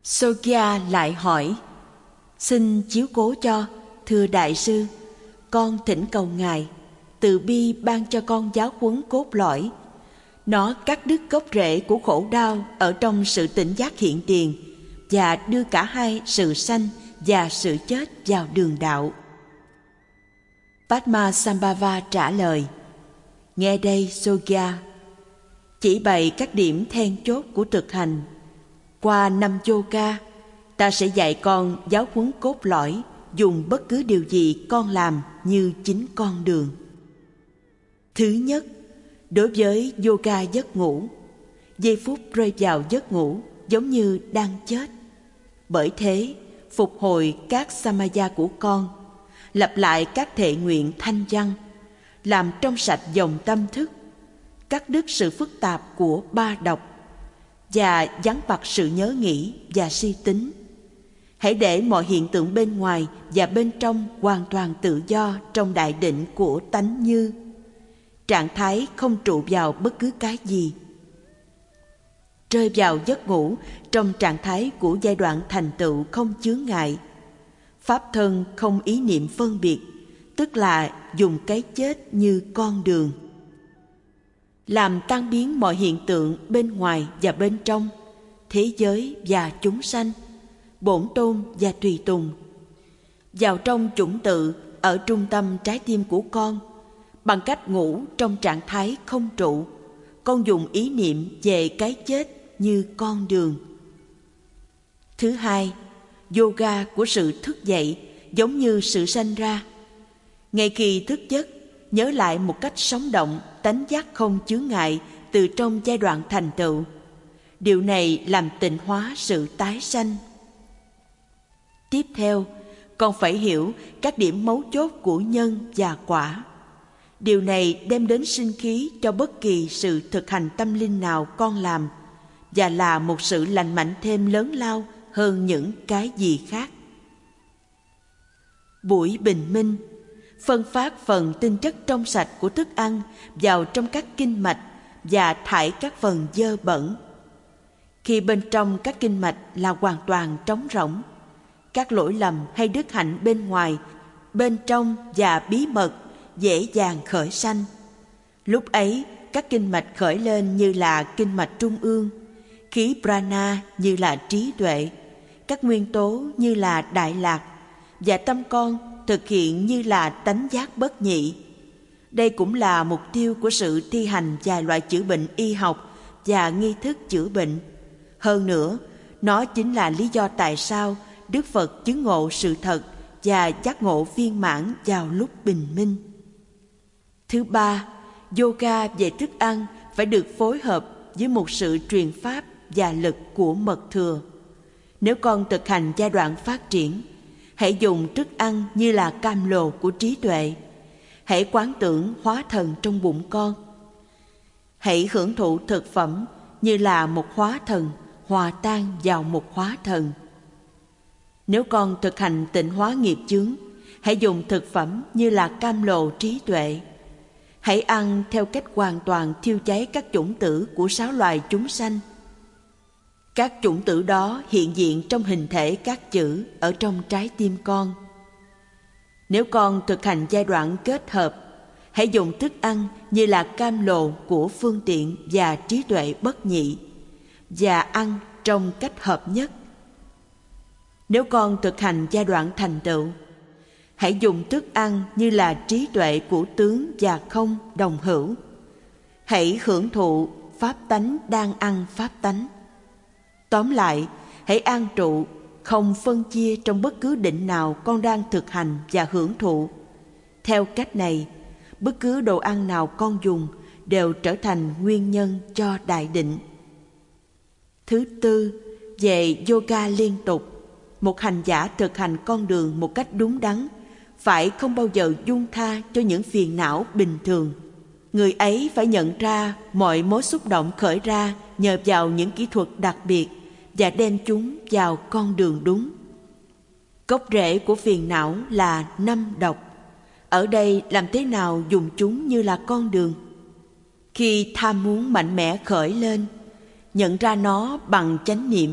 Sogya lại hỏi: xin chiếu cố cho, thưa đại sư, con thỉnh cầu ngài từ bi ban cho con giáo huấn cốt lõi. Nó cắt đứt gốc rễ của khổ đau ở trong sự tỉnh giác hiện tiền và đưa cả hai sự sanh và sự chết vào đường đạo. Padmasambhava trả lời: nghe đây Sogya, chỉ bày các điểm then chốt của thực hành. Qua 5 yoga, ta sẽ dạy con giáo huấn cốt lõi, dùng bất cứ điều gì con làm như chính con đường. Thứ nhất, đối với yoga giấc ngủ, giây phút rơi vào giấc ngủ giống như đang chết. Bởi thế, phục hồi các samaya của con, lặp lại các thệ nguyện thanh văn, làm trong sạch dòng tâm thức, cắt đứt sự phức tạp của ba độc và vắng bặt sự nhớ nghĩ và suy tính. Hãy để mọi hiện tượng bên ngoài và bên trong hoàn toàn tự do trong đại định của tánh như, trạng thái không trụ vào bất cứ cái gì. Rơi vào giấc ngủ trong trạng thái của giai đoạn thành tựu không chướng ngại. Pháp thân không ý niệm phân biệt, tức là dùng cái chết như con đường. Làm tan biến mọi hiện tượng bên ngoài và bên trong, thế giới và chúng sanh, bổn tôn và tùy tùng. Vào trong chủng tự ở trung tâm trái tim của con, bằng cách ngủ trong trạng thái không trụ, con dùng ý niệm về cái chết như con đường. Thứ hai, yoga của sự thức dậy giống như sự sanh ra. Ngay khi thức giấc, nhớ lại một cách sống động tánh giác không chướng ngại từ trong giai đoạn thành tựu. Điều này làm tịnh hóa sự tái sanh. Tiếp theo, con phải hiểu các điểm mấu chốt của nhân và quả. Điều này đem đến sinh khí cho bất kỳ sự thực hành tâm linh nào con làm, và là một sự lành mạnh thêm lớn lao hơn những cái gì khác. Buổi bình minh, phân phát phần tinh chất trong sạch của thức ăn vào trong các kinh mạch và thải các phần dơ bẩn. Khi bên trong các kinh mạch là hoàn toàn trống rỗng, các lỗi lầm hay đức hạnh bên ngoài, bên trong và bí mật dễ dàng khởi sanh. Lúc ấy, các kinh mạch khởi lên như là kinh mạch trung ương, khí prana như là trí tuệ, các nguyên tố như là đại lạc, và tâm con thực hiện như là tánh giác bất nhị. Đây cũng là mục tiêu của sự thi hành vài loại chữa bệnh y học và nghi thức chữa bệnh. Hơn nữa, nó chính là lý do tại sao Đức Phật chứng ngộ sự thật và giác ngộ viên mãn vào lúc bình minh. Thứ ba, yoga về thức ăn phải được phối hợp với một sự truyền pháp và lực của mật thừa. Nếu con thực hành giai đoạn phát triển, hãy dùng thức ăn như là cam lồ của trí tuệ. Hãy quán tưởng hóa thần trong bụng con. Hãy hưởng thụ thực phẩm như là một hóa thần hòa tan vào một hóa thần. Nếu con thực hành tịnh hóa nghiệp chướng, hãy dùng thực phẩm như là cam lồ trí tuệ. Hãy ăn theo cách hoàn toàn thiêu cháy các chủng tử của 6 loài chúng sanh. Các chủng tử đó hiện diện trong hình thể các chữ ở trong trái tim con. Nếu con thực hành giai đoạn kết hợp, hãy dùng thức ăn như là cam lồ của phương tiện và trí tuệ bất nhị, và ăn trong cách hợp nhất. Nếu con thực hành giai đoạn thành tựu, hãy dùng thức ăn như là trí tuệ của tướng và không đồng hữu. Hãy hưởng thụ pháp tánh đang ăn pháp tánh. Tóm lại, hãy an trụ, không phân chia trong bất cứ định nào con đang thực hành và hưởng thụ. Theo cách này, bất cứ đồ ăn nào con dùng đều trở thành nguyên nhân cho đại định. Thứ tư, về yoga liên tục, một hành giả thực hành con đường một cách đúng đắn phải không bao giờ buông tha cho những phiền não bình thường. Người ấy phải nhận ra mọi mối xúc động khởi ra nhờ vào những kỹ thuật đặc biệt và đem chúng vào con đường đúng. Gốc rễ của phiền não là 5 độc. Ở đây làm thế nào dùng chúng như là con đường? Khi tham muốn mạnh mẽ khởi lên, nhận ra nó bằng chánh niệm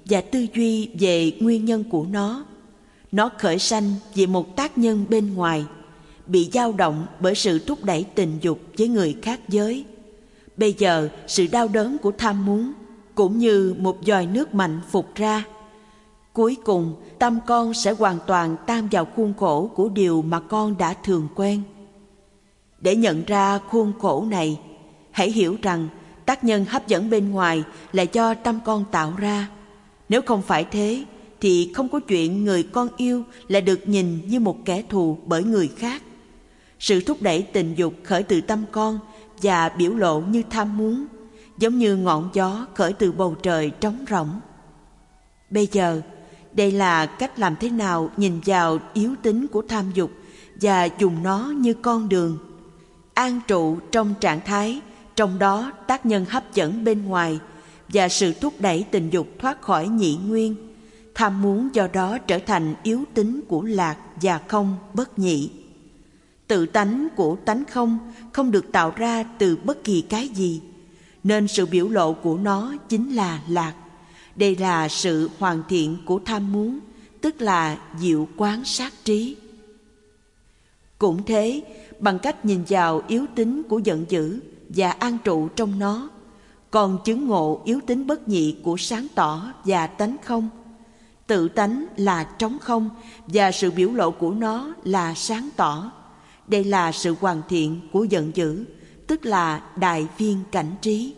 và tư duy về nguyên nhân của nó. Nó khởi sanh vì một tác nhân bên ngoài, bị dao động bởi sự thúc đẩy tình dục với người khác giới. Bây giờ sự đau đớn của tham muốn cũng như một giòi nước mạnh phụt ra. Cuối cùng tâm con sẽ hoàn toàn tan vào khuôn khổ của điều mà con đã thường quen. Để nhận ra khuôn khổ này, hãy hiểu rằng tác nhân hấp dẫn bên ngoài là do tâm con tạo ra. Nếu không phải thế thì không có chuyện người con yêu lại được nhìn như một kẻ thù bởi người khác. Sự thúc đẩy tình dục khởi từ tâm con và biểu lộ như tham muốn, giống như ngọn gió khởi từ bầu trời trống rỗng. Bây giờ, đây là cách làm thế nào nhìn vào yếu tính của tham dục và dùng nó như con đường. An trụ trong trạng thái, trong đó tác nhân hấp dẫn bên ngoài và sự thúc đẩy tình dục thoát khỏi nhị nguyên. Tham muốn do đó trở thành yếu tính của lạc và không bất nhị. Tự tánh của tánh không không được tạo ra từ bất kỳ cái gì, nên sự biểu lộ của nó chính là lạc. Đây là sự hoàn thiện của tham muốn, tức là diệu quán sát trí. Cũng thế, bằng cách nhìn vào yếu tính của giận dữ và an trụ trong nó, còn chứng ngộ yếu tính bất nhị của sáng tỏ và tánh không. Tự tánh là trống không và sự biểu lộ của nó là sáng tỏ. Đây là sự hoàn thiện của giận dữ, tức là đại viên cảnh trí.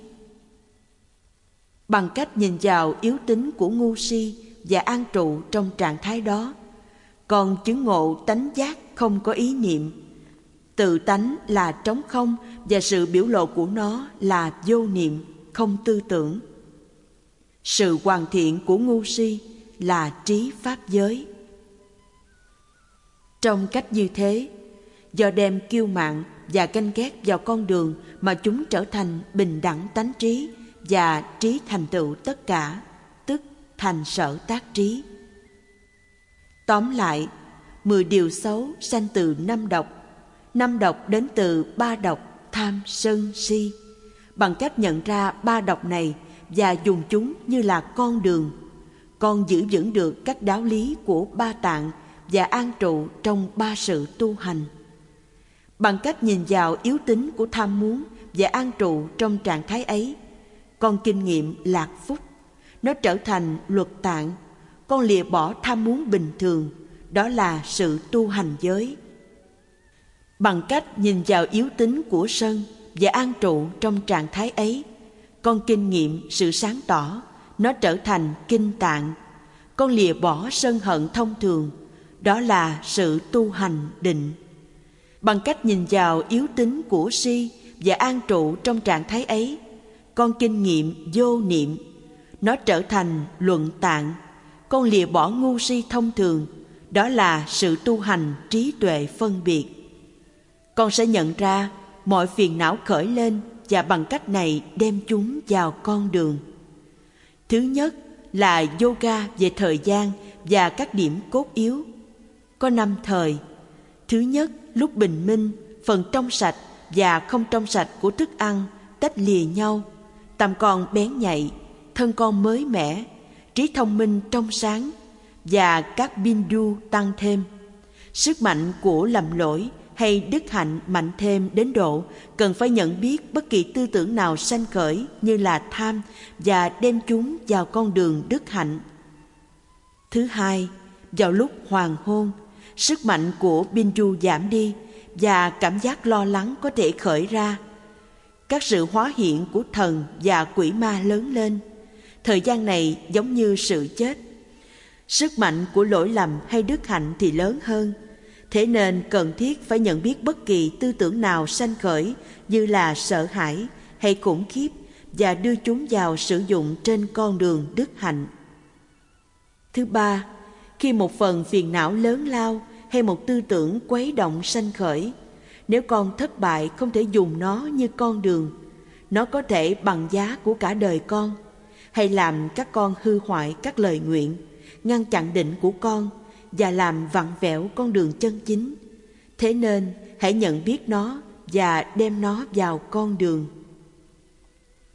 Bằng cách nhìn vào yếu tính của ngu si và an trụ trong trạng thái đó, còn chứng ngộ tánh giác không có ý niệm. Tự tánh là trống không và sự biểu lộ của nó là vô niệm, không tư tưởng. Sự hoàn thiện của ngu si là trí pháp giới. Trong cách như thế, do đem kiêu mạn và ganh ghét vào con đường mà chúng trở thành bình đẳng tánh trí và trí thành tựu tất cả, tức thành sở tác trí. Tóm lại, 10 điều xấu sanh từ 5 độc. 5 độc đến từ 3 độc tham, sân, si. Bằng cách nhận ra 3 độc này và dùng chúng như là con đường, con giữ vững được các đạo lý của 3 tạng và an trụ trong 3 sự tu hành. Bằng cách nhìn vào yếu tính của tham muốn và an trụ trong trạng thái ấy, con kinh nghiệm lạc phúc. Nó trở thành luật tạng. Con lìa bỏ tham muốn bình thường, đó là sự tu hành giới. Bằng cách nhìn vào yếu tính của sân và an trụ trong trạng thái ấy, con kinh nghiệm sự sáng tỏ. Nó trở thành kinh tạng. Con lìa bỏ sân hận thông thường, đó là sự tu hành định. Bằng cách nhìn vào yếu tính của si và an trụ trong trạng thái ấy, con kinh nghiệm vô niệm. Nó trở thành luận tạng. Con lìa bỏ ngu si thông thường, đó là sự tu hành trí tuệ phân biệt. Con sẽ nhận ra mọi phiền não khởi lên và bằng cách này đem chúng vào con đường. Thứ nhất là yoga về thời gian và các điểm cốt yếu. Có 5 thời. Thứ nhất, lúc bình minh, phần trong sạch và không trong sạch của thức ăn tách lìa nhau. Tâm con bén nhạy, thân con mới mẻ, trí thông minh trong sáng và các bindu tăng thêm. Sức mạnh của lầm lỗi hay đức hạnh mạnh thêm đến độ cần phải nhận biết bất kỳ tư tưởng nào sanh khởi như là tham và đem chúng vào con đường đức hạnh. Thứ hai, vào lúc hoàng hôn, sức mạnh của bindu giảm đi và cảm giác lo lắng có thể khởi ra. Các sự hóa hiện của thần và quỷ ma lớn lên. Thời gian này giống như sự chết. Sức mạnh của lỗi lầm hay đức hạnh thì lớn hơn. Thế nên cần thiết phải nhận biết bất kỳ tư tưởng nào sanh khởi như là sợ hãi hay khủng khiếp và đưa chúng vào sử dụng trên con đường đức hạnh. Thứ ba, khi một phần phiền não lớn lao hay một tư tưởng quấy động sanh khởi, nếu con thất bại không thể dùng nó như con đường, nó có thể bằng giá của cả đời con, hay làm các con hư hoại các lời nguyện, ngăn chặn định của con và làm vặn vẹo con đường chân chính. Thế nên hãy nhận biết nó và đem nó vào con đường.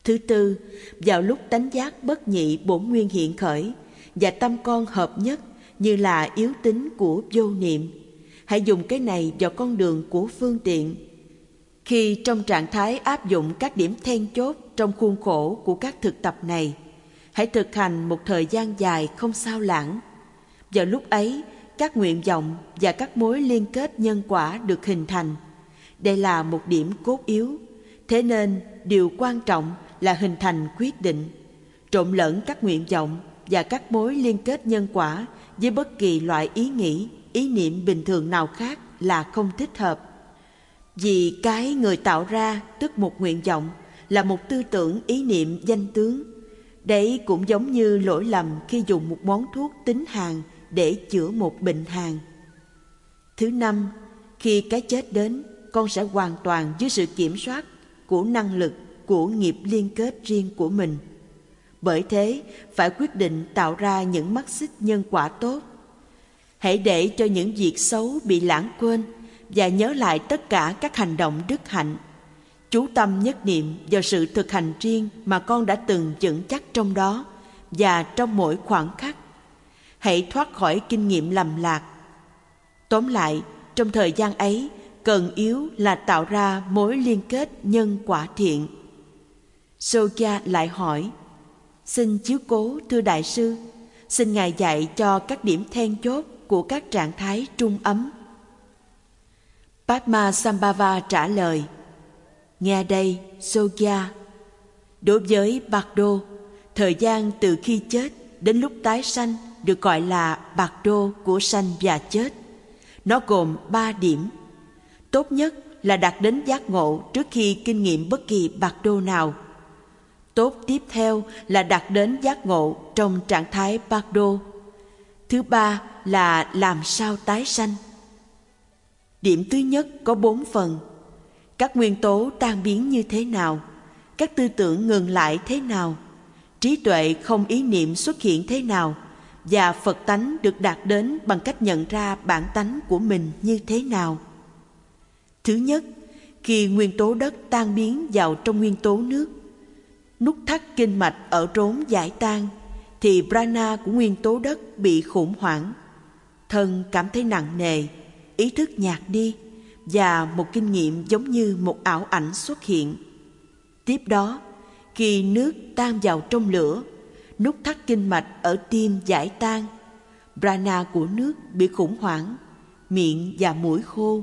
Thứ tư, vào lúc tánh giác bất nhị bổn nguyên hiện khởi và tâm con hợp nhất như là yếu tính của vô niệm, hãy dùng cái này vào con đường của phương tiện. Khi trong trạng thái áp dụng các điểm then chốt trong khuôn khổ của các thực tập này, hãy thực hành một thời gian dài không sao lãng. Vào lúc ấy, các nguyện vọng và các mối liên kết nhân quả được hình thành. Đây là một điểm cốt yếu, thế nên điều quan trọng là hình thành quyết định. Trộn lẫn các nguyện vọng và các mối liên kết nhân quả với bất kỳ loại ý nghĩ, ý niệm bình thường nào khác là không thích hợp. Vì cái người tạo ra, tức một nguyện vọng, là một tư tưởng ý niệm danh tướng. Đấy cũng giống như lỗi lầm khi dùng một món thuốc tính hàng để chữa một bệnh hàn. Thứ năm, khi cái chết đến, con sẽ hoàn toàn dưới sự kiểm soát của năng lực, của nghiệp liên kết riêng của mình. Bởi thế, phải quyết định tạo ra những mắt xích nhân quả tốt. Hãy để cho những việc xấu bị lãng quên và nhớ lại tất cả các hành động đức hạnh. Chú tâm nhất niệm vào sự thực hành riêng mà con đã từng vững chắc trong đó và trong mỗi khoảnh khắc. Hãy thoát khỏi kinh nghiệm lầm lạc. Tóm lại, trong thời gian ấy, cần yếu là tạo ra mối liên kết nhân quả thiện. Sokya lại hỏi: Xin chiếu cố thưa Đại sư, xin Ngài dạy cho các điểm then chốt của các trạng thái trung ấm. Padmasambhava trả lời: Nghe đây, Sokya. Đối với Bardo, thời gian từ khi chết đến lúc tái sanh được gọi là Bardo của sanh và chết. Nó gồm 3 điểm. Tốt nhất là đạt đến giác ngộ trước khi kinh nghiệm bất kỳ Bardo nào. Tốt tiếp theo là đạt đến giác ngộ trong trạng thái Bardo. Thứ ba là làm sao tái sanh. Điểm thứ nhất có 4 phần. Các nguyên tố tan biến như thế nào? Các tư tưởng ngừng lại thế nào? Trí tuệ không ý niệm xuất hiện thế nào? Và Phật tánh được đạt đến bằng cách nhận ra bản tánh của mình như thế nào? Thứ nhất, khi nguyên tố đất tan biến vào trong nguyên tố nước, nút thắt kinh mạch ở rốn giải tan, thì prana của nguyên tố đất bị khủng hoảng. Thân cảm thấy nặng nề, ý thức nhạt đi, và một kinh nghiệm giống như một ảo ảnh xuất hiện. Tiếp đó, khi nước tan vào trong lửa, nút thắt kinh mạch ở tim giải tan, prana của nước bị khủng hoảng, miệng và mũi khô.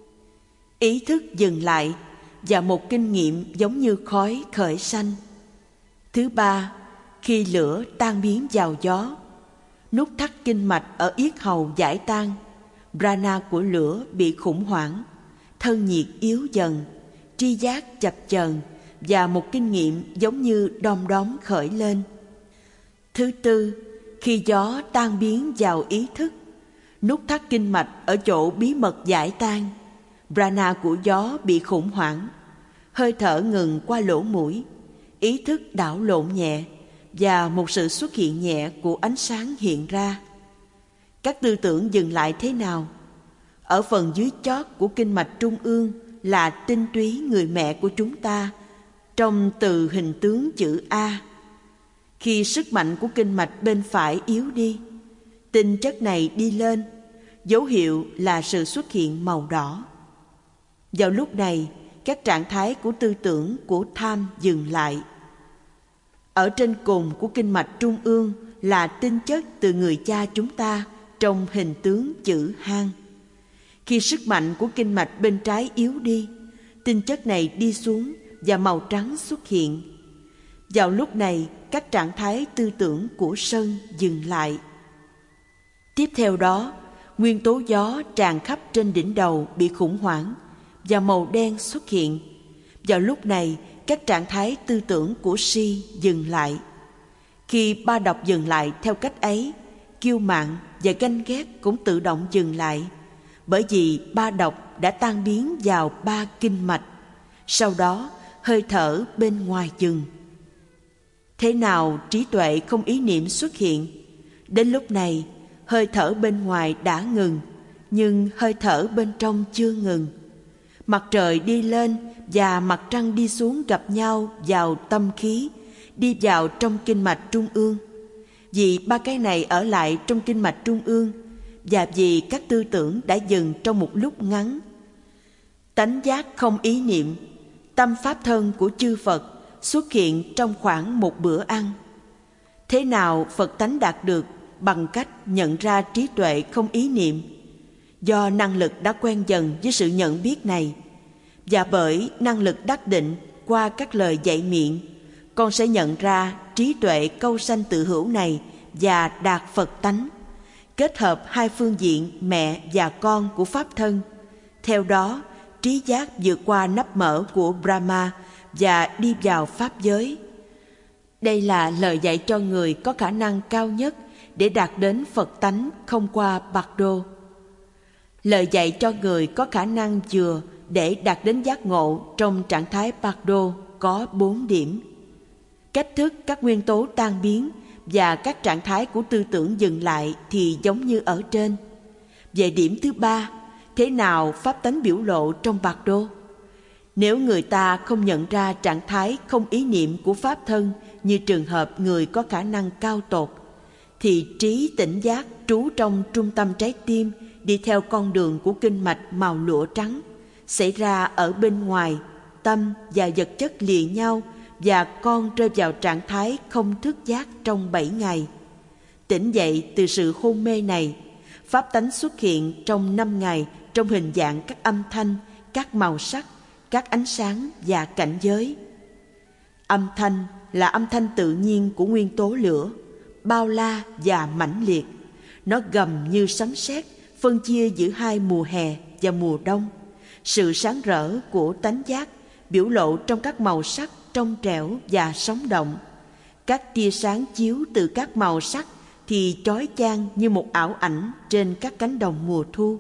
Ý thức dừng lại và một kinh nghiệm giống như khói khởi sanh. Thứ ba, khi lửa tan biến vào gió, nút thắt kinh mạch ở yết hầu giải tan, prana của lửa bị khủng hoảng, thân nhiệt yếu dần, tri giác chập chờn và một kinh nghiệm giống như đom đóm khởi lên. Thứ tư, khi gió tan biến vào ý thức, nút thắt kinh mạch ở chỗ bí mật giải tan, prana của gió bị khủng hoảng, hơi thở ngừng qua lỗ mũi, ý thức đảo lộn nhẹ và một sự xuất hiện nhẹ của ánh sáng hiện ra. Các tư tưởng dừng lại thế nào? Ở phần dưới chót của kinh mạch trung ương là tinh túy người mẹ của chúng ta, trong từ hình tướng chữ A. Khi sức mạnh của kinh mạch bên phải yếu đi, tinh chất này đi lên, dấu hiệu là sự xuất hiện màu đỏ. Vào lúc này, các trạng thái của tư tưởng của tham dừng lại. Ở trên cùng của kinh mạch trung ương là tinh chất từ người cha chúng ta trong hình tướng chữ hang. Khi sức mạnh của kinh mạch bên trái yếu đi, tinh chất này đi xuống và màu trắng xuất hiện. Vào lúc này, các trạng thái tư tưởng của sân dừng lại. Tiếp theo đó, nguyên tố gió tràn khắp trên đỉnh đầu bị khủng hoảng và màu đen xuất hiện. Vào lúc này, các trạng thái tư tưởng của si dừng lại. Khi ba độc dừng lại theo cách ấy, kiêu mạn và ganh ghét cũng tự động dừng lại, bởi vì ba độc đã tan biến vào ba kinh mạch. Sau đó, hơi thở bên ngoài dừng. Thế nào trí tuệ không ý niệm xuất hiện? Đến lúc này, hơi thở bên ngoài đã ngừng, nhưng hơi thở bên trong chưa ngừng. Mặt trời đi lên và mặt trăng đi xuống gặp nhau vào tâm khí, đi vào trong kinh mạch trung ương. Vì ba cái này ở lại trong kinh mạch trung ương, và vì các tư tưởng đã dừng trong một lúc ngắn. Tánh giác không ý niệm, tâm pháp thân của chư Phật xuất hiện trong khoảng một bữa ăn. Thế nào Phật tánh đạt được? Bằng cách nhận ra trí tuệ không ý niệm. Do năng lực đã quen dần với sự nhận biết này, và bởi năng lực đắc định qua các lời dạy miệng, con sẽ nhận ra trí tuệ câu sanh tự hữu này và đạt Phật tánh, kết hợp hai phương diện mẹ và con của pháp thân. Theo đó, trí giác vượt qua nắp mở của Brahma và đi vào pháp giới. Đây là lời dạy cho người có khả năng cao nhất để đạt đến Phật tánh không qua bạc đô. Lời dạy cho người có khả năng vừa để đạt đến giác ngộ trong trạng thái bạc đô có 4 điểm. Cách thức các nguyên tố tan biến và các trạng thái của tư tưởng dừng lại thì giống như ở trên. Về điểm thứ 3, thế nào pháp tánh biểu lộ trong bạc đô? Nếu người ta không nhận ra trạng thái không ý niệm của pháp thân như trường hợp người có khả năng cao tột, thì trí tỉnh giác trú trong trung tâm trái tim đi theo con đường của kinh mạch màu lụa trắng, xảy ra ở bên ngoài, tâm và vật chất lìa nhau và con rơi vào trạng thái không thức giác trong 7 ngày. Tỉnh dậy từ sự hôn mê này, pháp tánh xuất hiện trong 5 ngày trong hình dạng các âm thanh, các màu sắc, các ánh sáng và cảnh giới. Âm thanh là âm thanh tự nhiên của nguyên tố lửa, bao la và mãnh liệt. Nó gầm như sấm sét, phân chia giữa hai mùa hè và mùa đông. Sự sáng rỡ của tánh giác biểu lộ trong các màu sắc trong trẻo và sống động. Các tia sáng chiếu từ các màu sắc thì chói chang như một ảo ảnh trên các cánh đồng mùa thu.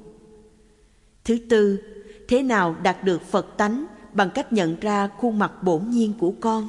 Thứ tư, thế nào đạt được Phật tánh bằng cách nhận ra khuôn mặt bổn nhiên của con?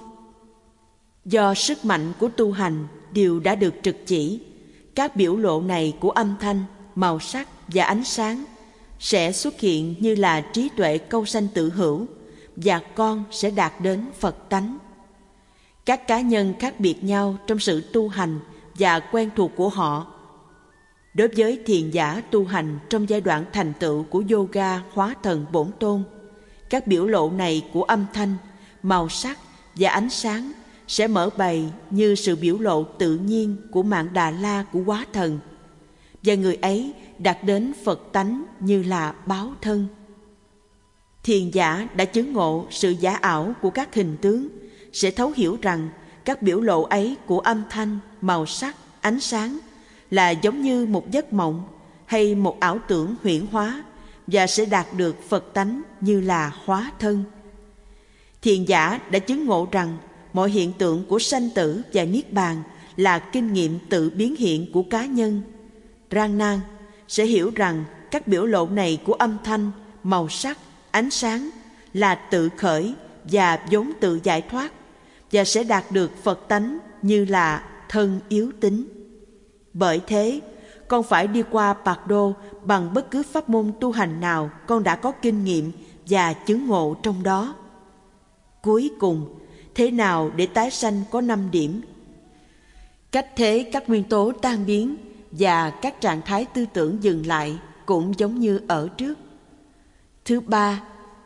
Do sức mạnh của tu hành đều đã được trực chỉ, các biểu lộ này của âm thanh, màu sắc và ánh sáng sẽ xuất hiện như là trí tuệ câu sanh tự hữu, và con sẽ đạt đến Phật tánh. Các cá nhân khác biệt nhau trong sự tu hành và quen thuộc của họ. Đối với thiền giả tu hành trong giai đoạn thành tựu của yoga hóa thần bổn tôn, các biểu lộ này của âm thanh, màu sắc và ánh sáng sẽ mở bày như sự biểu lộ tự nhiên của Mạn Đà La của hóa thần, và người ấy đạt đến Phật tánh như là báo thân. Thiền giả đã chứng ngộ sự giả ảo của các hình tướng sẽ thấu hiểu rằng các biểu lộ ấy của âm thanh, màu sắc, ánh sáng là giống như một giấc mộng hay một ảo tưởng huyễn hóa, và sẽ đạt được Phật tánh như là hóa thân. Thiền giả đã chứng ngộ rằng mọi hiện tượng của sanh tử và niết bàn là kinh nghiệm tự biến hiện của cá nhân. Rangnan sẽ hiểu rằng các biểu lộ này của âm thanh, màu sắc, ánh sáng là tự khởi và vốn tự giải thoát, và sẽ đạt được Phật tánh như là thân yếu tính. Bởi thế, con phải đi qua Bạc Đô bằng bất cứ pháp môn tu hành nào con đã có kinh nghiệm và chứng ngộ trong đó. Cuối cùng, thế nào để tái sanh có 5 điểm. Cách thế các nguyên tố tan biến và các trạng thái tư tưởng dừng lại cũng giống như ở trước. Thứ ba,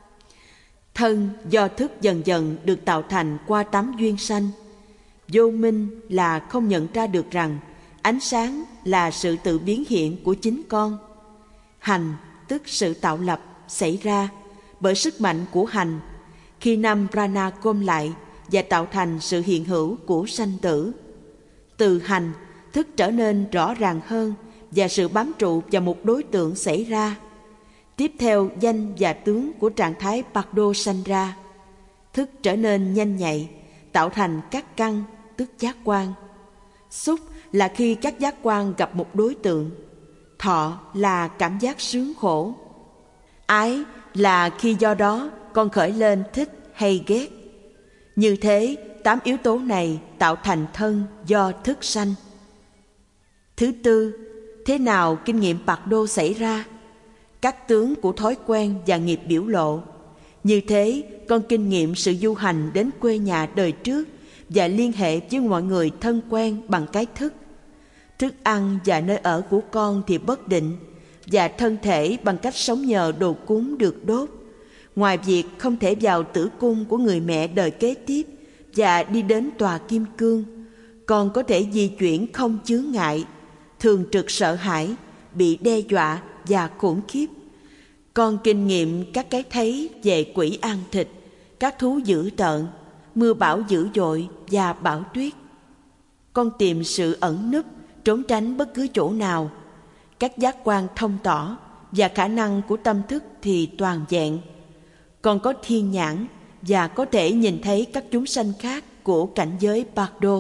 thân do thức dần dần được tạo thành qua 8 duyên sanh. Vô minh là không nhận ra được rằng ánh sáng là sự tự biến hiện của chính con. Hành tức sự tạo lập xảy ra bởi sức mạnh của hành, khi 5 prana gom lại và tạo thành sự hiện hữu của sanh tử. Từ hành, thức trở nên rõ ràng hơn và sự bám trụ vào một đối tượng xảy ra. Tiếp theo, danh và tướng của trạng thái Bạc Đô sanh ra. Thức trở nên nhanh nhạy, tạo thành các căn, tức giác quan. Xúc là khi các giác quan gặp một đối tượng. Thọ là cảm giác sướng khổ. Ái là khi do đó con khởi lên thích hay ghét. Như thế, 8 yếu tố này tạo thành thân do thức sanh. Thứ tư, thế nào kinh nghiệm Bạc Đô xảy ra? Các tướng của thói quen và nghiệp biểu lộ. Như thế, con kinh nghiệm sự du hành đến quê nhà đời trước và liên hệ với mọi người thân quen bằng cái thức. Thức ăn và nơi ở của con thì bất định, và thân thể bằng cách sống nhờ đồ cúng được đốt. Ngoài việc không thể vào tử cung của người mẹ đời kế tiếp và đi đến tòa kim cương, con có thể di chuyển không chướng ngại, thường trực sợ hãi, bị đe dọa và khủng khiếp. Con kinh nghiệm các cái thấy về quỷ ăn thịt, các thú dữ tợn, mưa bão dữ dội và bão tuyết. Con tìm sự ẩn núp, trốn tránh bất cứ chỗ nào. Các giác quan thông tỏ và khả năng của tâm thức thì toàn vẹn. Con có thiên nhãn và có thể nhìn thấy các chúng sanh khác của cảnh giới Bardo.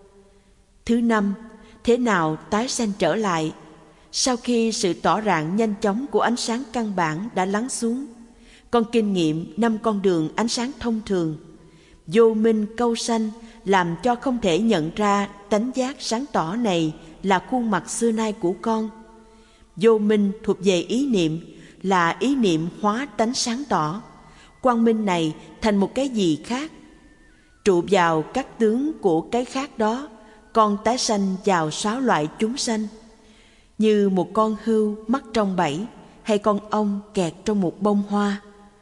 Thứ năm, thế nào tái sanh trở lại? Sau khi sự tỏ rạng nhanh chóng của ánh sáng căn bản đã lắng xuống, con kinh nghiệm 5 con đường ánh sáng thông thường. Vô minh câu sanh làm cho không thể nhận ra tánh giác sáng tỏ này là khuôn mặt xưa nay của con. Vô minh thuộc về ý niệm, là ý niệm hóa tánh sáng tỏ. Quang minh này thành một cái gì khác. Trụ vào các tướng của cái khác đó, con tái sanh vào 6 loại chúng sanh. Như một con hươu mắc trong bẫy, hay con ong kẹt trong một bông hoa.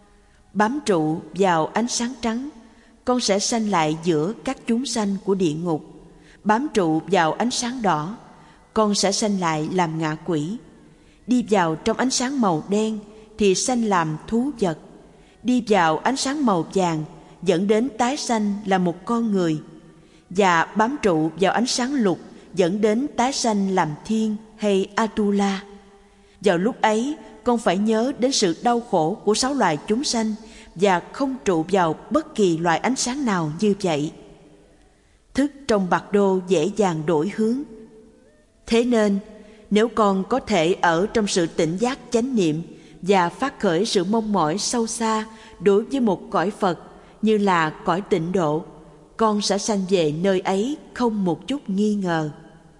Bám trụ vào ánh sáng trắng, con sẽ sanh lại giữa các chúng sanh của địa ngục. Bám trụ vào ánh sáng đỏ, con sẽ sanh lại làm ngạ quỷ. Đi vào trong ánh sáng màu đen thì sanh làm thú vật. Đi vào ánh sáng màu vàng dẫn đến tái sanh là một con người. Và bám trụ vào ánh sáng lục dẫn đến tái sanh làm thiên hay Atula. Vào lúc ấy, con phải nhớ đến sự đau khổ của 6 loài chúng sanh và không trụ vào bất kỳ loại ánh sáng nào như vậy. Thức trong Bardo dễ dàng đổi hướng. Thế nên, nếu con có thể ở trong sự tỉnh giác chánh niệm và phát khởi sự mong mỏi sâu xa đối với một cõi Phật như là cõi tịnh độ, con sẽ sanh về nơi ấy không một chút nghi ngờ.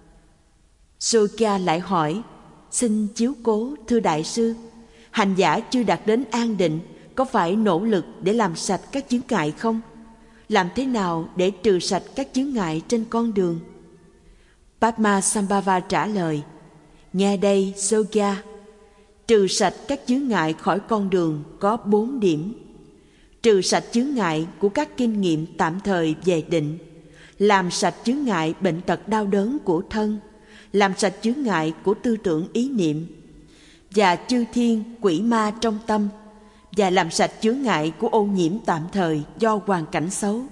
Sokya lại hỏi, xin chiếu cố thưa đại sư, hành giả chưa đạt đến an định có phải nỗ lực để làm sạch các chướng ngại không? Làm thế nào để trừ sạch các chướng ngại trên con đường? Padmasambhava trả lời, nghe đây Sokya, trừ sạch các chướng ngại khỏi con đường có 4 điểm. Trừ sạch chướng ngại của các kinh nghiệm tạm thời về định, làm sạch chướng ngại bệnh tật đau đớn của thân, làm sạch chướng ngại của tư tưởng ý niệm và chư thiên quỷ ma trong tâm, và làm sạch chướng ngại của ô nhiễm tạm thời do hoàn cảnh xấu.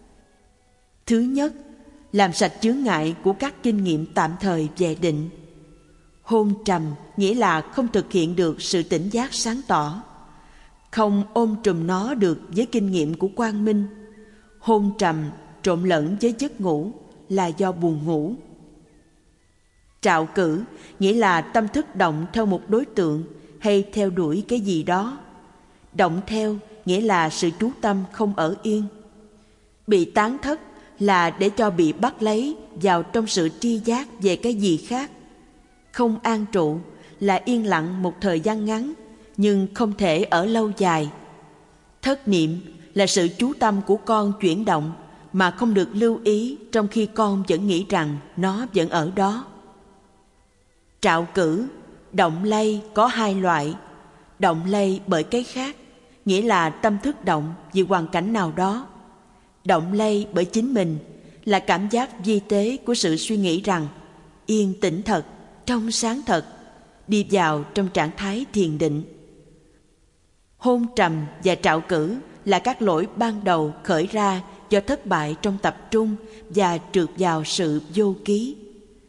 Thứ nhất, làm sạch chướng ngại của các kinh nghiệm tạm thời về định. Hôn trầm nghĩa là không thực hiện được sự tỉnh giác sáng tỏ, không ôm trùm nó được với kinh nghiệm của quang minh. Hôn trầm trộn lẫn với giấc ngủ là do buồn ngủ. Trạo cử nghĩa là tâm thức động theo một đối tượng hay theo đuổi cái gì đó. Động theo nghĩa là sự chú tâm không ở yên. Bị tán thất là để cho bị bắt lấy vào trong sự tri giác về cái gì khác. Không an trụ là yên lặng một thời gian ngắn nhưng không thể ở lâu dài. Thất niệm là sự chú tâm của con chuyển động mà không được lưu ý trong khi con vẫn nghĩ rằng nó vẫn ở đó. Trạo cử, động lay có 2 loại. Động lay bởi cái khác, nghĩa là tâm thức động vì hoàn cảnh nào đó. Động lay bởi chính mình là cảm giác vi tế của sự suy nghĩ rằng yên tĩnh thật, trong sáng thật, đi vào trong trạng thái thiền định. Hôn trầm và trạo cử là các lỗi ban đầu khởi ra do thất bại trong tập trung và trượt vào sự vô ký.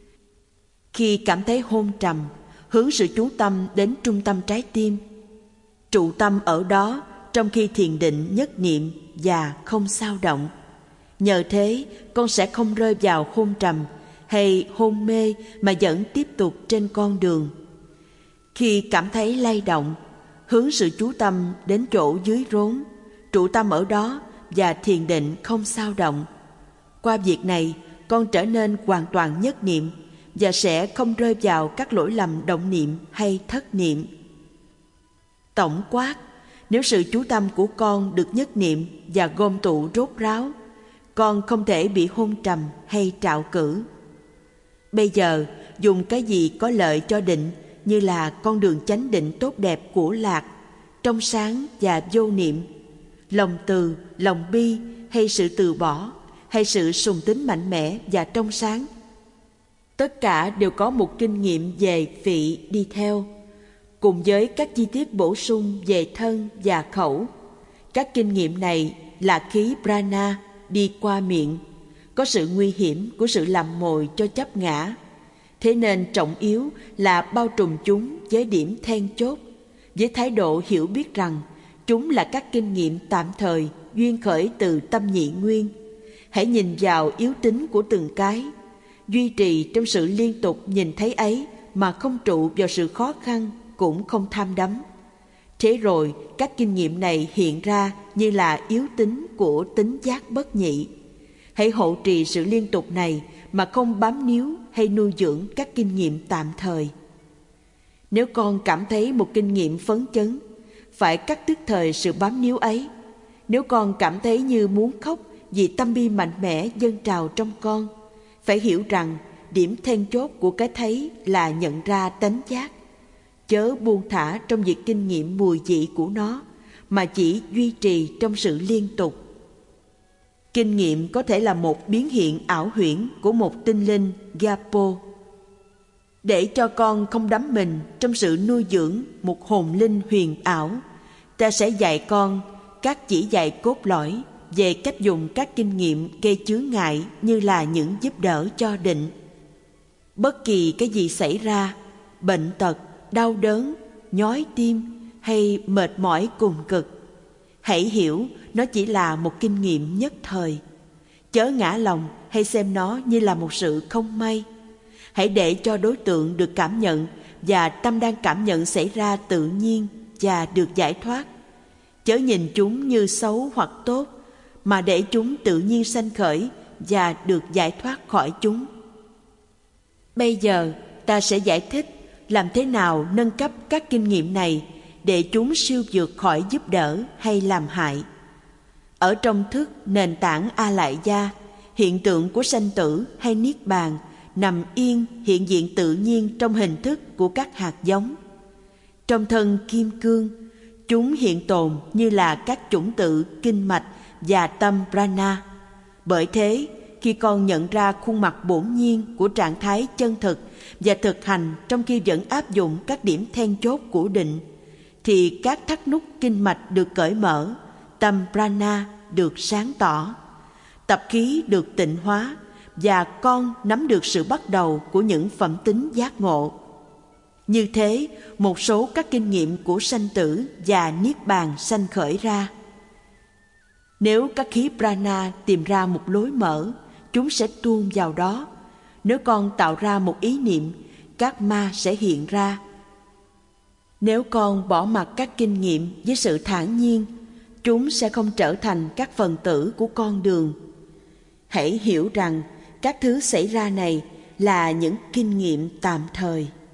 Khi cảm thấy hôn trầm, hướng sự chú tâm đến trung tâm trái tim. Trụ tâm ở đó trong khi thiền định nhất niệm và không xao động. Nhờ thế, con sẽ không rơi vào hôn trầm hay hôn mê mà vẫn tiếp tục trên con đường. Khi cảm thấy lay động, hướng sự chú tâm đến chỗ dưới rốn, trụ tâm ở đó và thiền định không xao động. Qua việc này, con trở nên hoàn toàn nhất niệm và sẽ không rơi vào các lỗi lầm động niệm hay thất niệm. Tổng quát, Nếu sự chú tâm của con được nhất niệm và gom tụ rốt ráo, con không thể bị hôn trầm hay trạo cử. Bây giờ, dùng cái gì có lợi cho định như là con đường chánh định tốt đẹp của lạc, trong sáng và vô niệm, lòng từ, lòng bi hay sự từ bỏ, hay sự sùng tín mạnh mẽ và trong sáng. Tất cả đều có một kinh nghiệm về vị đi theo, cùng với các chi tiết bổ sung về thân và khẩu. Các kinh nghiệm này là khí prana đi qua miệng, có sự nguy hiểm của sự làm mồi cho chấp ngã. Thế nên trọng yếu là bao trùm chúng với điểm then chốt, với thái độ hiểu biết rằng chúng là các kinh nghiệm tạm thời duyên khởi từ tâm nhị nguyên. Hãy nhìn vào yếu tính của từng cái, duy trì trong sự liên tục nhìn thấy ấy mà không trụ vào sự khó khăn, cũng không tham đắm. Thế rồi các kinh nghiệm này hiện ra như là yếu tính của tính giác bất nhị. Hãy hộ trì sự liên tục này mà không bám níu hay nuôi dưỡng các kinh nghiệm tạm thời. Nếu con cảm thấy một kinh nghiệm phấn chấn, phải cắt đứt thời sự bám níu ấy. Nếu con cảm thấy như muốn khóc vì tâm bi mạnh mẽ dâng trào trong con, phải hiểu rằng điểm then chốt của cái thấy là nhận ra tánh giác. Chớ buông thả trong việc kinh nghiệm mùi vị của nó, mà chỉ duy trì trong sự liên tục. Kinh nghiệm có thể là một biến hiện ảo huyễn của một tinh linh Gapo. Để cho con không đắm mình trong sự nuôi dưỡng một hồn linh huyền ảo, ta sẽ dạy con các chỉ dạy cốt lõi về cách dùng các kinh nghiệm gây chướng ngại như là những giúp đỡ cho định. Bất kỳ cái gì xảy ra, bệnh tật, đau đớn, nhói tim hay mệt mỏi cùng cực, hãy hiểu nó chỉ là một kinh nghiệm nhất thời. Chớ ngã lòng hay xem nó như là một sự không may. Hãy để cho đối tượng được cảm nhận và tâm đang cảm nhận xảy ra tự nhiên và được giải thoát. Chớ nhìn chúng như xấu hoặc tốt, mà để chúng tự nhiên sanh khởi và được giải thoát khỏi chúng. Bây giờ ta sẽ giải thích làm thế nào nâng cấp các kinh nghiệm này để chúng siêu vượt khỏi giúp đỡ hay làm hại. Ở trong thức nền tảng A Lại Gia, hiện tượng của sanh tử hay niết bàn nằm yên hiện diện tự nhiên trong hình thức của các hạt giống. Trong thân kim cương, chúng hiện tồn như là các chủng tự kinh mạch và tâm prana. Bởi thế, khi con nhận ra khuôn mặt bổn nhiên của trạng thái chân thực và thực hành trong khi vẫn áp dụng các điểm then chốt của định, thì các thắt nút kinh mạch được cởi mở, tâm prana được sáng tỏ, tập khí được tịnh hóa, và con nắm được sự bắt đầu của những phẩm tính giác ngộ. Như thế, một số các kinh nghiệm của sanh tử và niết bàn sanh khởi ra. Nếu các khí prana tìm ra một lối mở, chúng sẽ tuôn vào đó. Nếu con tạo ra một ý niệm, các ma sẽ hiện ra. Nếu con bỏ mặc các kinh nghiệm với sự thản nhiên, chúng sẽ không trở thành các phần tử của con đường. Hãy hiểu rằng các thứ xảy ra này là những kinh nghiệm tạm thời.